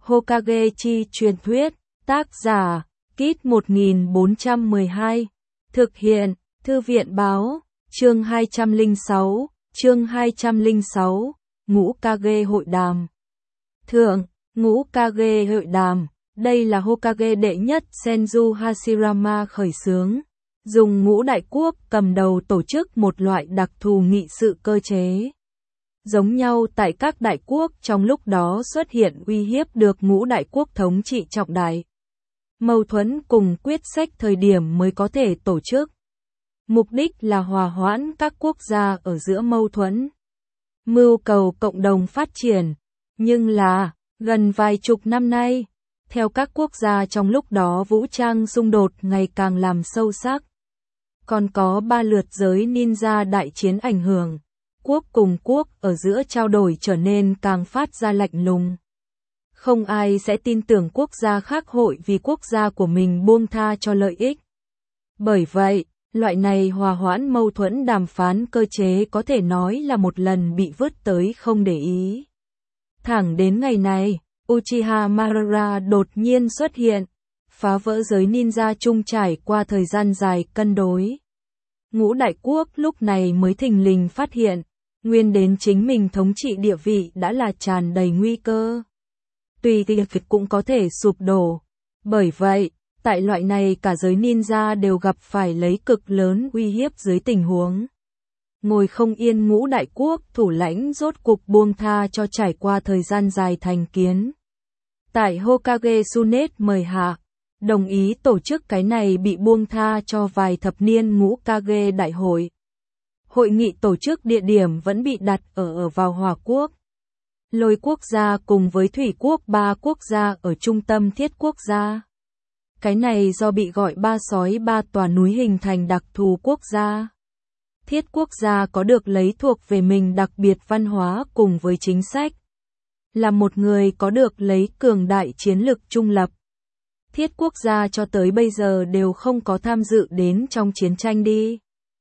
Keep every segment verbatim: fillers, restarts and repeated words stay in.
Hokage chi truyền thuyết, tác giả, Kit một nghìn bốn trăm mười hai, thực hiện, Thư viện báo, chương hai trăm lẻ sáu, chương hai trăm lẻ sáu, Ngũ Kage hội đàm. Thượng, Ngũ Kage hội đàm, đây là Hokage đệ nhất Senju Hashirama khởi xướng, dùng ngũ đại quốc cầm đầu tổ chức một loại đặc thù nghị sự cơ chế. Giống nhau tại các đại quốc trong lúc đó xuất hiện uy hiếp được ngũ đại quốc thống trị trọng đại. Mâu thuẫn cùng quyết sách thời điểm mới có thể tổ chức. Mục đích là hòa hoãn các quốc gia ở giữa mâu thuẫn. Mưu cầu cộng đồng phát triển. Nhưng là, gần vài chục năm nay, theo các quốc gia trong lúc đó vũ trang xung đột ngày càng làm sâu sắc. Còn có ba lượt giới ninja đại chiến ảnh hưởng. Quốc cùng quốc ở giữa trao đổi trở nên càng phát ra lạnh lùng. Không ai sẽ tin tưởng quốc gia khác hội vì quốc gia của mình buông tha cho lợi ích. Bởi vậy, loại này hòa hoãn mâu thuẫn đàm phán cơ chế có thể nói là một lần bị vứt tới không để ý. Thẳng đến ngày này, Uchiha Madara đột nhiên xuất hiện, phá vỡ giới ninja chung trải qua thời gian dài cân đối. Ngũ đại quốc lúc này mới thình lình phát hiện, nguyên đến chính mình thống trị địa vị đã là tràn đầy nguy cơ. Tùy tiệc cũng có thể sụp đổ. Bởi vậy, tại loại này cả giới ninja đều gặp phải lấy cực lớn uy hiếp dưới tình huống. Ngồi không yên ngũ đại quốc thủ lãnh rốt cục buông tha cho trải qua thời gian dài thành kiến. Tại Hokage Tsunade mời hạ, đồng ý tổ chức cái này bị buông tha cho vài thập niên ngũ Kage đại hội. Hội nghị tổ chức địa điểm vẫn bị đặt ở ở vào Hỏa Quốc. Lôi quốc gia cùng với Thủy quốc ba quốc gia ở trung tâm Thiết quốc gia. Cái này do bị gọi ba sói ba tòa núi hình thành đặc thù quốc gia. Thiết quốc gia có được lấy thuộc về mình đặc biệt văn hóa cùng với chính sách. Là một người có được lấy cường đại chiến lực trung lập. Thiết quốc gia cho tới bây giờ đều không có tham dự đến trong chiến tranh đi.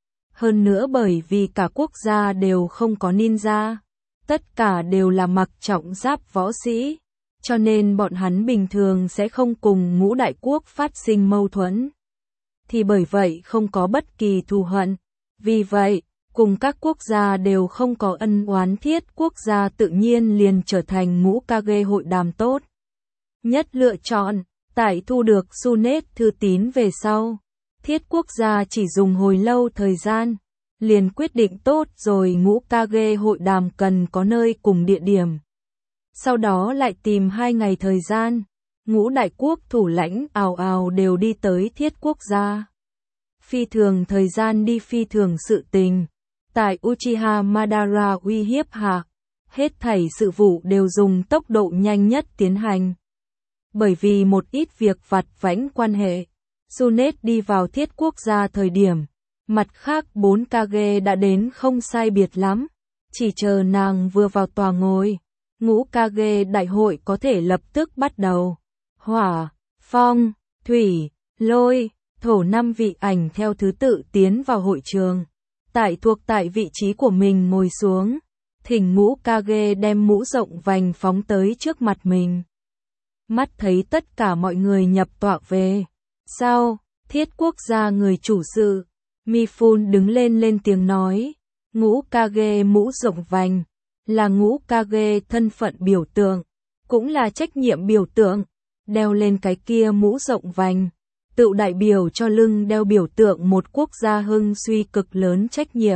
Hơn nữa bởi vì cả quốc gia đều không có ninja. Tất cả đều là mặc trọng giáp võ sĩ. Cho nên bọn hắn bình thường sẽ không cùng ngũ đại quốc phát sinh mâu thuẫn. Thì bởi vậy không có bất kỳ thù hận. Vì vậy, cùng các quốc gia đều không có ân oán Thiết quốc gia tự nhiên liền trở thành ngũ Kage hội đàm tốt. Nhất lựa chọn, tại thu được Tsunade thư tín về sau. Thiết quốc gia chỉ dùng hồi lâu thời gian, liền quyết định tốt rồi ngũ Kage hội đàm cần có nơi cùng địa điểm. Sau đó lại tìm hai ngày thời gian, ngũ đại quốc thủ lãnh ào ào đều đi tới Thiết quốc gia. Phi thường thời gian đi phi thường sự tình, tại Uchiha Madara uy hiếp hạ, hết thảy sự vụ đều dùng tốc độ nhanh nhất tiến hành. Bởi vì một ít việc vặt vãnh quan hệ, Tsunade đi vào Thiết quốc gia thời điểm, mặt khác bốn Kage đã đến không sai biệt lắm, chỉ chờ nàng vừa vào tòa ngồi, ngũ Kage đại hội có thể lập tức bắt đầu. Hỏa, phong, thủy, lôi, thổ năm vị ảnh theo thứ tự tiến vào hội trường, tại thuộc tại vị trí của mình ngồi xuống, thỉnh ngũ Kage đem mũ rộng vành phóng tới trước mặt mình. Mắt thấy tất cả mọi người nhập tọa về. Sau, Thiết quốc gia người chủ sự, Mifune đứng lên lên tiếng nói, ngũ Kage mũ rộng vành, là ngũ Kage thân phận biểu tượng, cũng là trách nhiệm biểu tượng, đeo lên cái kia mũ rộng vành, tự đại biểu cho lưng đeo biểu tượng một quốc gia hưng suy cực lớn trách nhiệm.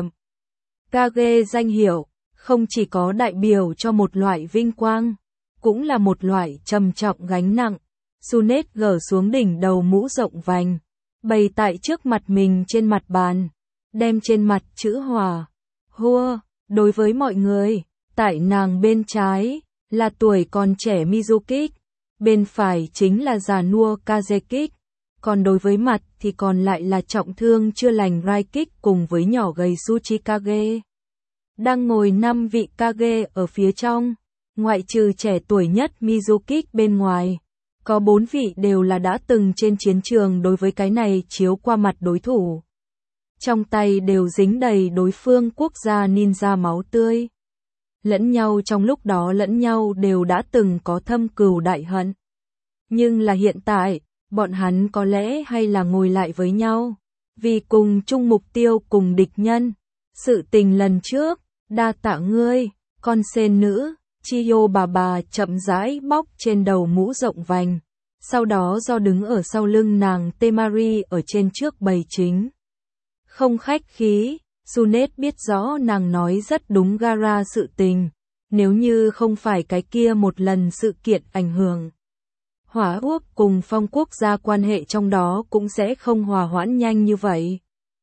Kage danh hiệu, không chỉ có đại biểu cho một loại vinh quang, cũng là một loại trầm trọng gánh nặng. Tsunade gỡ xuống đỉnh đầu mũ rộng vành, bày tại trước mặt mình trên mặt bàn, đem trên mặt chữ hỏa, hua, đối với mọi người, tại nàng bên trái, là tuổi còn trẻ Mizukik, bên phải chính là già nua Kazekik, còn đối với mặt thì còn lại là trọng thương chưa lành Raikik cùng với nhỏ gầy Tsuchikage. Đang ngồi năm vị Kage ở phía trong, ngoại trừ trẻ tuổi nhất Mizukik bên ngoài. Có bốn vị đều là đã từng trên chiến trường đối với cái này chiếu qua mặt đối thủ. Trong tay đều dính đầy đối phương quốc gia ninja máu tươi. lẫn nhau trong lúc đó lẫn nhau đều đã từng có thâm cừu đại hận. Nhưng là hiện tại, bọn hắn có lẽ hay là ngồi lại với nhau, vì cùng chung mục tiêu cùng địch nhân. Sự tình lần trước, đa tạ ngươi, con sen nữ, Chiyo bà bà chậm rãi bóc trên đầu mũ rộng vành. Sau đó do đứng ở sau lưng nàng Temari ở trên trước bầy chính. Không khách khí, Junet biết rõ nàng nói rất đúng Gara sự tình. Nếu như không phải cái kia một lần sự kiện ảnh hưởng. Hỏa quốc cùng Phong quốc gia quan hệ trong đó cũng sẽ không hòa hoãn nhanh như vậy.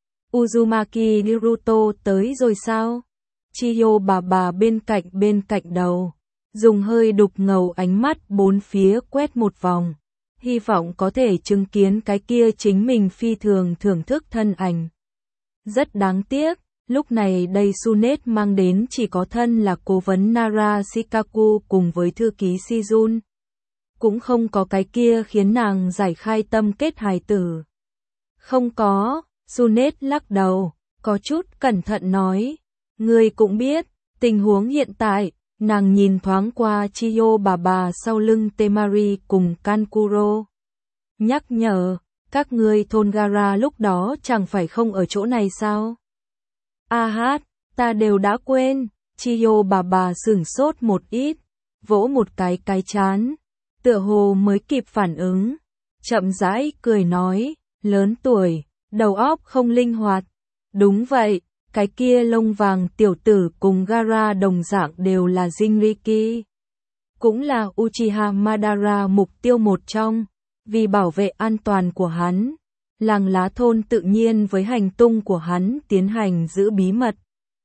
Uzumaki Naruto tới rồi sao? Chiyo bà bà bên cạnh bên cạnh đầu. Dùng hơi đục ngầu ánh mắt bốn phía quét một vòng. Hy vọng có thể chứng kiến cái kia chính mình phi thường thưởng thức thân ảnh. Rất đáng tiếc, lúc này đây Junet mang đến chỉ có thân là cố vấn Nara Shikaku cùng với thư ký Shizun. Cũng không có cái kia khiến nàng giải khai tâm kết hài tử. Không có, Junet lắc đầu, có chút cẩn thận nói. Ngươi cũng biết, tình huống hiện tại, nàng nhìn thoáng qua Chiyo bà bà sau lưng Temari cùng Kankuro. Nhắc nhở, các ngươi thôn Gara lúc đó chẳng phải không ở chỗ này sao? A hát, ta đều đã quên, Chiyo bà bà sửng sốt một ít, vỗ một cái cái chán, tựa hồ mới kịp phản ứng, chậm rãi cười nói, lớn tuổi, đầu óc không linh hoạt. Đúng vậy, cái kia lông vàng tiểu tử cùng Gara đồng dạng đều là Jinriki. Cũng là Uchiha Madara mục tiêu một trong, vì bảo vệ an toàn của hắn. Làng lá thôn tự nhiên với hành tung của hắn tiến hành giữ bí mật.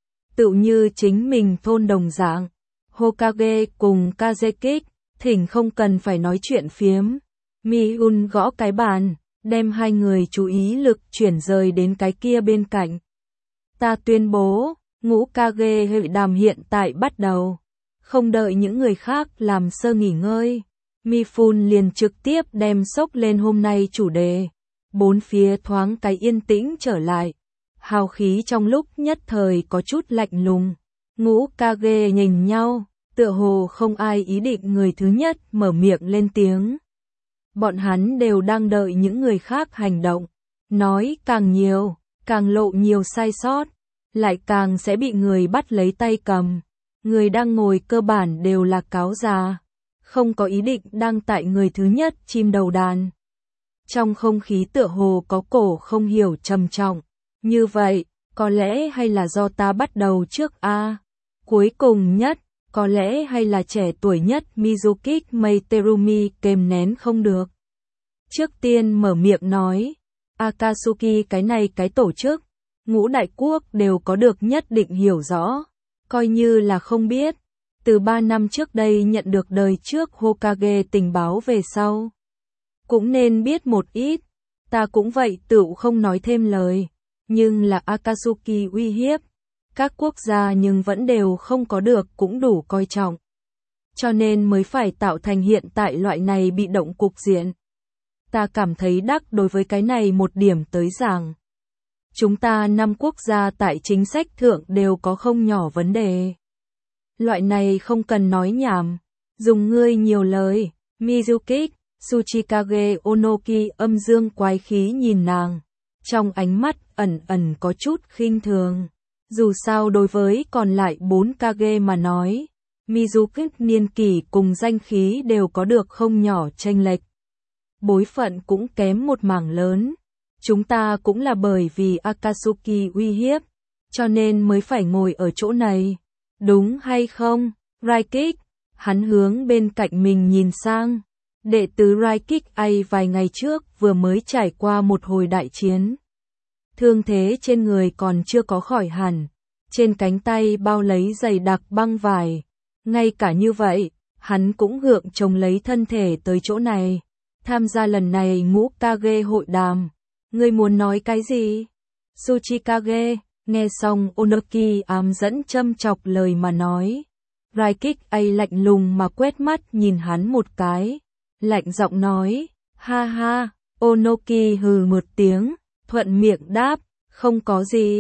Tự như chính mình thôn đồng dạng, Hokage cùng Kazekik, thỉnh không cần phải nói chuyện phiếm. Mi-un gõ cái bàn, đem hai người chú ý lực chuyển rời đến cái kia bên cạnh. Ta tuyên bố, ngũ Kage hội đàm hiện tại bắt đầu. Không đợi những người khác làm sơ nghỉ ngơi, Mifun liền trực tiếp đem sốc lên hôm nay chủ đề. Bốn phía thoáng cái yên tĩnh trở lại. Hào khí trong lúc nhất thời có chút lạnh lùng. Ngũ Kage nhìn nhau, tựa hồ không ai ý định người thứ nhất mở miệng lên tiếng. Bọn hắn đều đang đợi những người khác hành động. Nói càng nhiều, càng lộ nhiều sai sót, lại càng sẽ bị người bắt lấy tay cầm. Người đang ngồi cơ bản đều là cáo già, không có ý định đang tại người thứ nhất chim đầu đàn. Trong không khí tựa hồ có cổ không hiểu trầm trọng. Như vậy, có lẽ hay là do ta bắt đầu trước a à? Cuối cùng nhất, có lẽ hay là trẻ tuổi nhất Mizuki Meiterumi kềm nén không được. Trước tiên mở miệng nói, Akatsuki cái này cái tổ chức, ngũ đại quốc đều có được nhất định hiểu rõ, coi như là không biết. Từ ba năm trước đây nhận được đời trước Hokage tình báo về sau. Cũng nên biết một ít, ta cũng vậy tựu không nói thêm lời, nhưng là Akatsuki uy hiếp. Các quốc gia nhưng vẫn đều không có được cũng đủ coi trọng. Cho nên mới phải tạo thành hiện tại loại này bị động cục diện. Ta cảm thấy đắc đối với cái này một điểm tới rằng. Chúng ta năm quốc gia tại chính sách thượng đều có không nhỏ vấn đề. Loại này không cần nói nhảm, dùng ngươi nhiều lời, Mizuki, Tsuchikage Onoki âm dương quái khí nhìn nàng. Trong ánh mắt ẩn ẩn có chút khinh thường. Dù sao đối với còn lại bốn Kage mà nói, Mizuki niên kỷ cùng danh khí đều có được không nhỏ chênh lệch. Bối phận cũng kém một mảng lớn. Chúng ta cũng là bởi vì Akatsuki uy hiếp, cho nên mới phải ngồi ở chỗ này. Đúng hay không, Raikik? Hắn hướng bên cạnh mình nhìn sang. Đệ tứ Raikik ấy vài ngày trước vừa mới trải qua một hồi đại chiến. Thương thế trên người còn chưa có khỏi hẳn, trên cánh tay bao lấy dày đặc băng vải. Ngay cả như vậy, hắn cũng gượng chống lấy thân thể tới chỗ này, tham gia lần này ngũ Kage hội đàm. Ngươi muốn nói cái gì? Tsuchikage, nghe xong Onoki ám dẫn châm chọc lời mà nói. Raikik ấy lạnh lùng mà quét mắt nhìn hắn một cái, lạnh giọng nói, ha ha. Onoki hừ một tiếng, thuận miệng đáp, không có gì,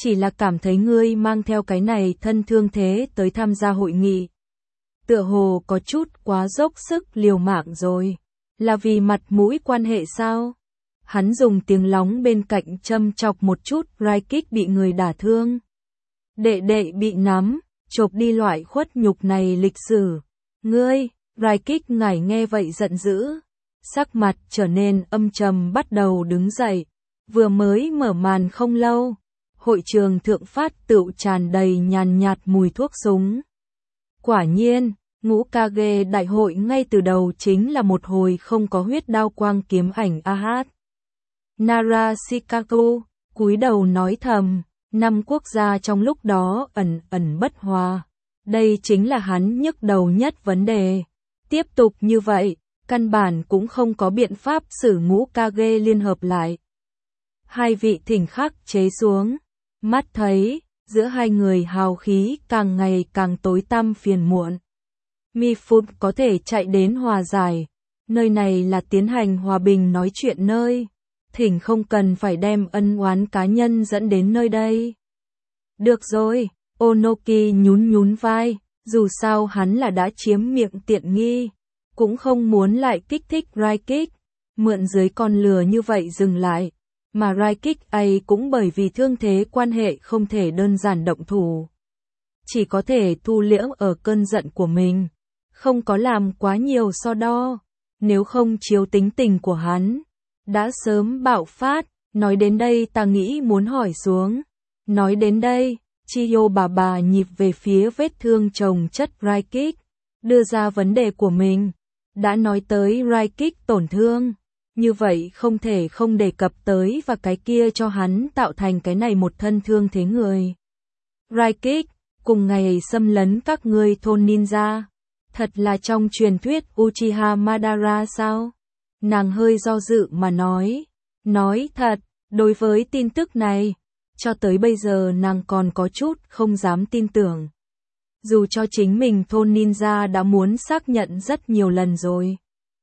Chỉ là cảm thấy ngươi mang theo cái này thân thương thế tới tham gia hội nghị. Tựa hồ có chút quá dốc sức liều mạng rồi. Là vì mặt mũi quan hệ sao? Hắn dùng tiếng lóng bên cạnh châm chọc một chút, Raikik bị người đả thương. Đệ đệ bị nắm, chộp đi loại khuất nhục này lịch sử. Ngươi, Raikik ngải nghe vậy giận dữ. Sắc mặt trở nên âm trầm bắt đầu đứng dậy. Vừa mới mở màn không lâu. Hội trường thượng phát tựu tràn đầy nhàn nhạt mùi thuốc súng. Quả nhiên, Ngũ Kage đại hội ngay từ đầu chính là một hồi không có huyết đao quang kiếm ảnh a hát. Narashikaku cúi đầu nói thầm, năm quốc gia trong lúc đó ẩn ẩn bất hòa. Đây chính là hắn nhức đầu nhất vấn đề. Tiếp tục như vậy, căn bản cũng không có biện pháp xử Ngũ Kage liên hợp lại. Hai vị thỉnh khắc chế xuống, mắt thấy, giữa hai người hào khí càng ngày càng tối tăm phiền muộn. Mifune có thể chạy đến hòa giải, nơi này là tiến hành hòa bình nói chuyện nơi, thỉnh không cần phải đem ân oán cá nhân dẫn đến nơi đây. Được rồi, Onoki nhún nhún vai, dù sao hắn là đã chiếm miệng tiện nghi, cũng không muốn lại kích thích Raikik, mượn dưới con lừa như vậy dừng lại, mà Raikik ấy cũng bởi vì thương thế quan hệ không thể đơn giản động thủ. Chỉ có thể thu liễm ở cơn giận của mình, không có làm quá nhiều so đo, nếu không chiếu tính tình của hắn, đã sớm bạo phát. Nói đến đây ta nghĩ muốn hỏi xuống. Nói đến đây, Chiyo bà bà nhịp về phía vết thương chồng chất Raikik, đưa ra vấn đề của mình. Đã nói tới Raikik tổn thương, như vậy không thể không đề cập tới và cái kia cho hắn tạo thành cái này một thân thương thế người. Raikik, cùng ngày xâm lấn các ngươi thôn ninja, thật là trong truyền thuyết Uchiha Madara sao? Nàng hơi do dự mà nói, nói thật, đối với tin tức này, cho tới bây giờ nàng còn có chút không dám tin tưởng. Dù cho chính mình thôn ninja đã muốn xác nhận rất nhiều lần rồi.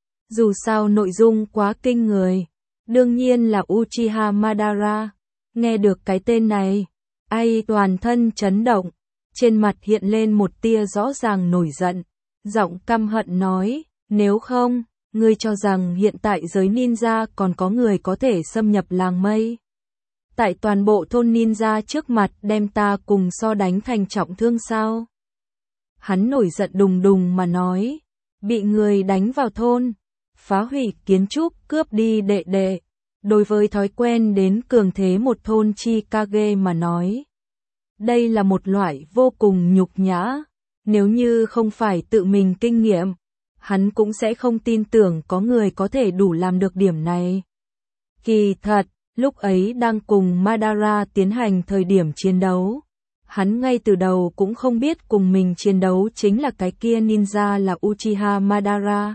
Dù sao nội dung quá kinh người, đương nhiên là Uchiha Madara. Nghe được cái tên này, ai toàn thân chấn động, trên mặt hiện lên một tia rõ ràng nổi giận, giọng căm hận nói, nếu không, ngươi cho rằng hiện tại giới ninja còn có người có thể xâm nhập làng mây. Tại toàn bộ thôn ninja trước mặt đem ta cùng so đánh thành trọng thương sao? Hắn nổi giận đùng đùng mà nói, bị người đánh vào thôn, phá hủy kiến trúc, cướp đi đệ đệ. Đối với thói quen đến cường thế một thôn Chikage mà nói, đây là một loại vô cùng nhục nhã. Nếu như không phải tự mình kinh nghiệm, hắn cũng sẽ không tin tưởng có người có thể đủ làm được điểm này. Kỳ thật, lúc ấy đang cùng Madara tiến hành thời điểm chiến đấu, hắn ngay từ đầu cũng không biết cùng mình chiến đấu chính là cái kia ninja là Uchiha Madara.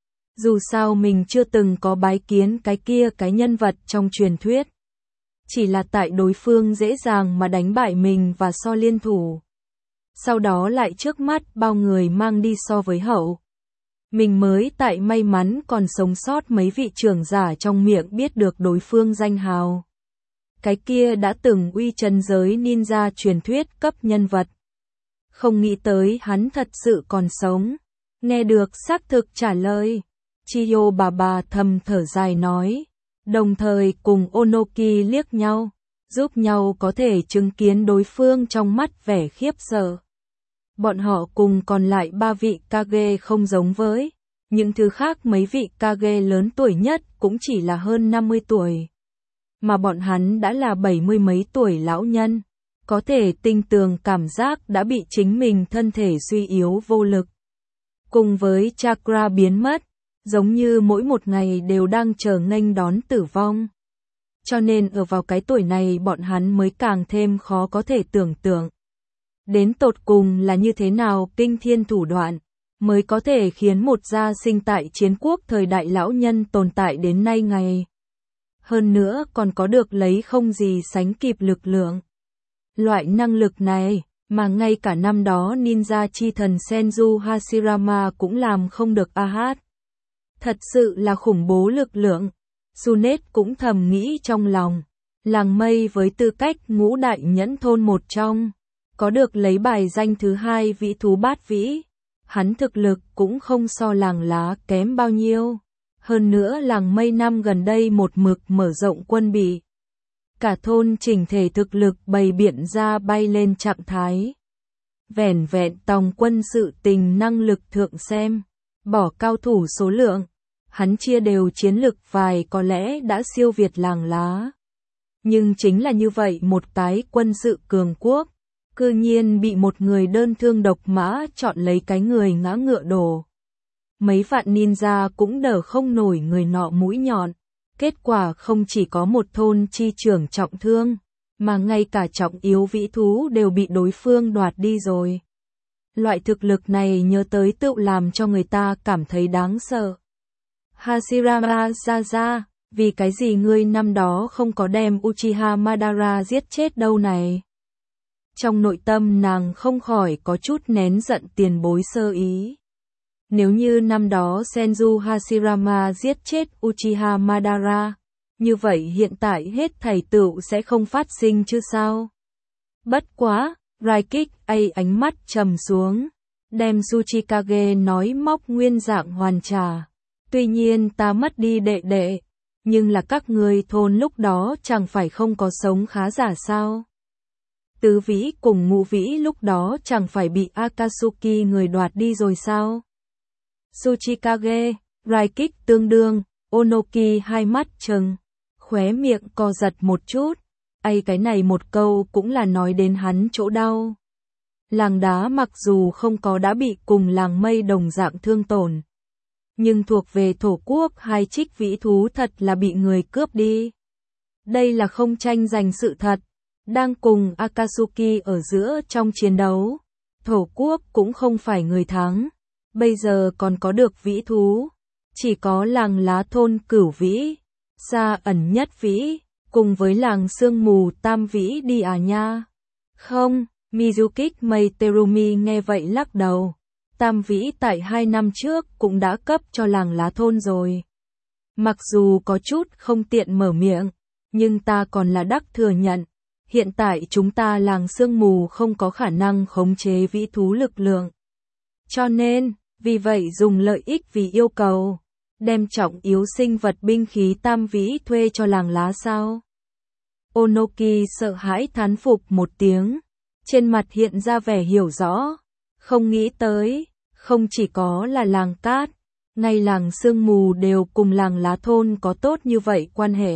Dù sao mình chưa từng có bái kiến cái kia cái nhân vật trong truyền thuyết. Chỉ là tại đối phương dễ dàng mà đánh bại mình và so liên thủ. Sau đó lại trước mắt bao người mang đi so với hậu. Mình mới tại may mắn còn sống sót mấy vị trưởng giả trong miệng biết được đối phương danh hào. Cái kia đã từng uy trần giới ninja truyền thuyết cấp nhân vật. Không nghĩ tới hắn thật sự còn sống. Nghe được xác thực trả lời, Chiyo bà bà thầm thở dài nói, đồng thời cùng Onoki liếc nhau, giúp nhau có thể chứng kiến đối phương trong mắt vẻ khiếp sợ. Bọn họ cùng còn lại ba vị Kage không giống với những thứ khác, mấy vị Kage lớn tuổi nhất cũng chỉ là hơn năm mươi tuổi. Mà bọn hắn đã là bảy mươi mấy tuổi lão nhân, có thể tinh tường cảm giác đã bị chính mình thân thể suy yếu vô lực. Cùng với chakra biến mất, giống như mỗi một ngày đều đang chờ nghênh đón tử vong. Cho nên ở vào cái tuổi này bọn hắn mới càng thêm khó có thể tưởng tượng. Đến tột cùng là như thế nào kinh thiên thủ đoạn, mới có thể khiến một gia sinh tại chiến quốc thời đại lão nhân tồn tại đến nay ngày. Hơn nữa còn có được lấy không gì sánh kịp lực lượng. Loại năng lực này, mà ngay cả năm đó ninja chi thần Senju Hashirama cũng làm không được a hát. Thật sự là khủng bố lực lượng. Sunet cũng thầm nghĩ trong lòng. Làng Mây với tư cách ngũ đại nhẫn thôn một trong, có được lấy bài danh thứ hai vĩ thú bát vĩ. Hắn thực lực cũng không so làng lá kém bao nhiêu. Hơn nữa làng Mây năm gần đây một mực mở rộng quân bị. Cả thôn chỉnh thể thực lực bày biện ra bay lên trạng thái. Vẻn vẹn tòng quân sự tình năng lực thượng xem, bỏ cao thủ số lượng, hắn chia đều chiến lực vài có lẽ đã siêu việt làng lá. Nhưng chính là như vậy một cái quân sự cường quốc, cư nhiên bị một người đơn thương độc mã chọn lấy cái người ngã ngựa đổ. Mấy vạn ninja cũng đỡ không nổi người nọ mũi nhọn, kết quả không chỉ có một thôn chi trưởng trọng thương, mà ngay cả trọng yếu vĩ thú đều bị đối phương đoạt đi rồi. Loại thực lực này nhớ tới tự làm cho người ta cảm thấy đáng sợ. Hashirama ra ra, vì cái gì ngươi năm đó không có đem Uchiha Madara giết chết đâu này? Trong nội tâm nàng không khỏi có chút nén giận tiền bối sơ ý. Nếu như năm đó Senju Hashirama giết chết Uchiha Madara, như vậy hiện tại hết thảy tựu sẽ không phát sinh chứ sao? Bất quá, Raikik ấy ánh mắt trầm xuống, đem Tsuchikage nói móc nguyên dạng hoàn trả. Tuy nhiên ta mất đi đệ đệ, nhưng là các ngươi thôn lúc đó chẳng phải không có sống khá giả sao? Tứ vĩ cùng ngũ vĩ lúc đó chẳng phải bị Akatsuki người đoạt đi rồi sao? Tsuchikage, Raikik tương đương, Onoki hai mắt trừng, khóe miệng co giật một chút, ây cái này một câu cũng là nói đến hắn chỗ đau. Làng đá mặc dù không có đã bị cùng làng Mây đồng dạng thương tổn, nhưng thuộc về thổ quốc hai trích vĩ thú thật là bị người cướp đi. Đây là không tranh giành sự thật, đang cùng Akatsuki ở giữa trong chiến đấu, thổ quốc cũng không phải người thắng. Bây giờ còn có được vĩ thú, chỉ có làng lá thôn cửu vĩ, xa ẩn nhất vĩ, cùng với làng sương mù tam vĩ đi à nha. Không, Mizukik Meiterumi nghe vậy lắc đầu, tam vĩ tại hai năm trước cũng đã cấp cho làng lá thôn rồi. Mặc dù có chút không tiện mở miệng, nhưng ta còn là đắc thừa nhận, hiện tại chúng ta làng sương mù không có khả năng khống chế vĩ thú lực lượng. Cho nên, vì vậy dùng lợi ích vì yêu cầu, đem trọng yếu sinh vật binh khí tam vĩ thuê cho làng lá sao? Onoki sợ hãi thán phục một tiếng, trên mặt hiện ra vẻ hiểu rõ, không nghĩ tới, không chỉ có là làng cát, ngay làng sương mù đều cùng làng lá thôn có tốt như vậy quan hệ.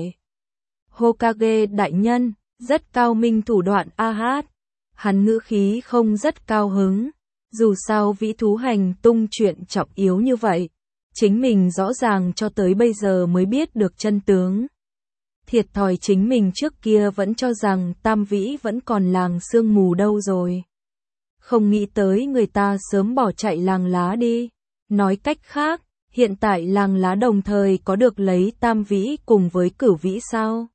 Hokage đại nhân, rất cao minh thủ đoạn a hát, hắn ngữ khí không rất cao hứng. Dù sao vĩ thú hành tung chuyện trọng yếu như vậy, chính mình rõ ràng cho tới bây giờ mới biết được chân tướng. Thiệt thòi chính mình trước kia vẫn cho rằng tam vĩ vẫn còn làng sương mù đâu rồi. Không nghĩ tới người ta sớm bỏ chạy làng lá đi. Nói cách khác, hiện tại làng lá đồng thời có được lấy tam vĩ cùng với cửu vĩ sao?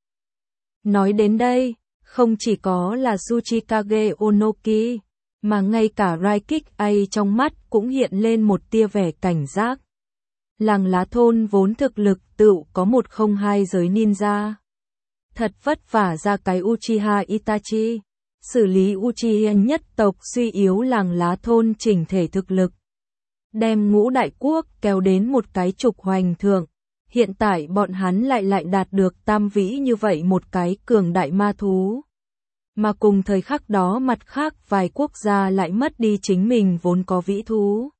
Nói đến đây, không chỉ có là Tsuchikage Onoki, mà ngay cả Raikik ấy trong mắt cũng hiện lên một tia vẻ cảnh giác. Làng lá thôn vốn thực lực tựu có một không hai giới ninja. Thật vất vả ra cái Uchiha Itachi, xử lý Uchiha nhất tộc suy yếu làng lá thôn chỉnh thể thực lực. Đem ngũ đại quốc kéo đến một cái trục hoành thượng, hiện tại bọn hắn lại lại đạt được tam vĩ như vậy một cái cường đại ma thú. Mà cùng thời khắc đó mặt khác vài quốc gia lại mất đi chính mình vốn có vĩ thú.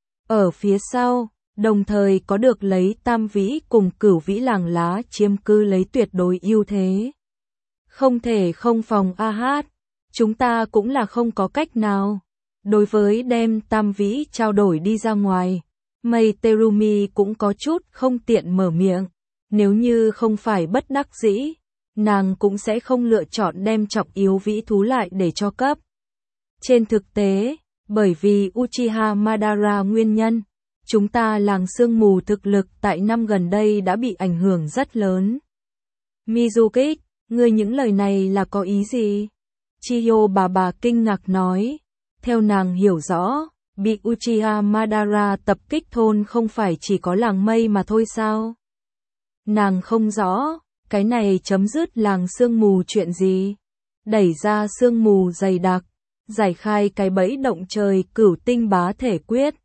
Ở phía sau, đồng thời có được lấy tam vĩ cùng cửu vĩ làng lá chiếm cư lấy tuyệt đối ưu thế. Không thể không phòng a hát, chúng ta cũng là không có cách nào. Đối với đem tam vĩ trao đổi đi ra ngoài, Meiterumi cũng có chút không tiện mở miệng. Nếu như không phải bất đắc dĩ, nàng cũng sẽ không lựa chọn đem trọng yếu vĩ thú lại để cho cấp. Trên thực tế, bởi vì Uchiha Madara nguyên nhân, chúng ta làng sương mù thực lực tại năm gần đây đã bị ảnh hưởng rất lớn. Mizukik, ngươi những lời này là có ý gì? Chiyo bà bà kinh ngạc nói, theo nàng hiểu rõ, bị Uchiha Madara tập kích thôn không phải chỉ có làng Mây mà thôi sao? Nàng không rõ, Cái này chấm dứt làng sương mù chuyện gì? Đẩy ra sương mù dày đặc, giải khai cái bẫy động trời cửu tinh bá thể quyết,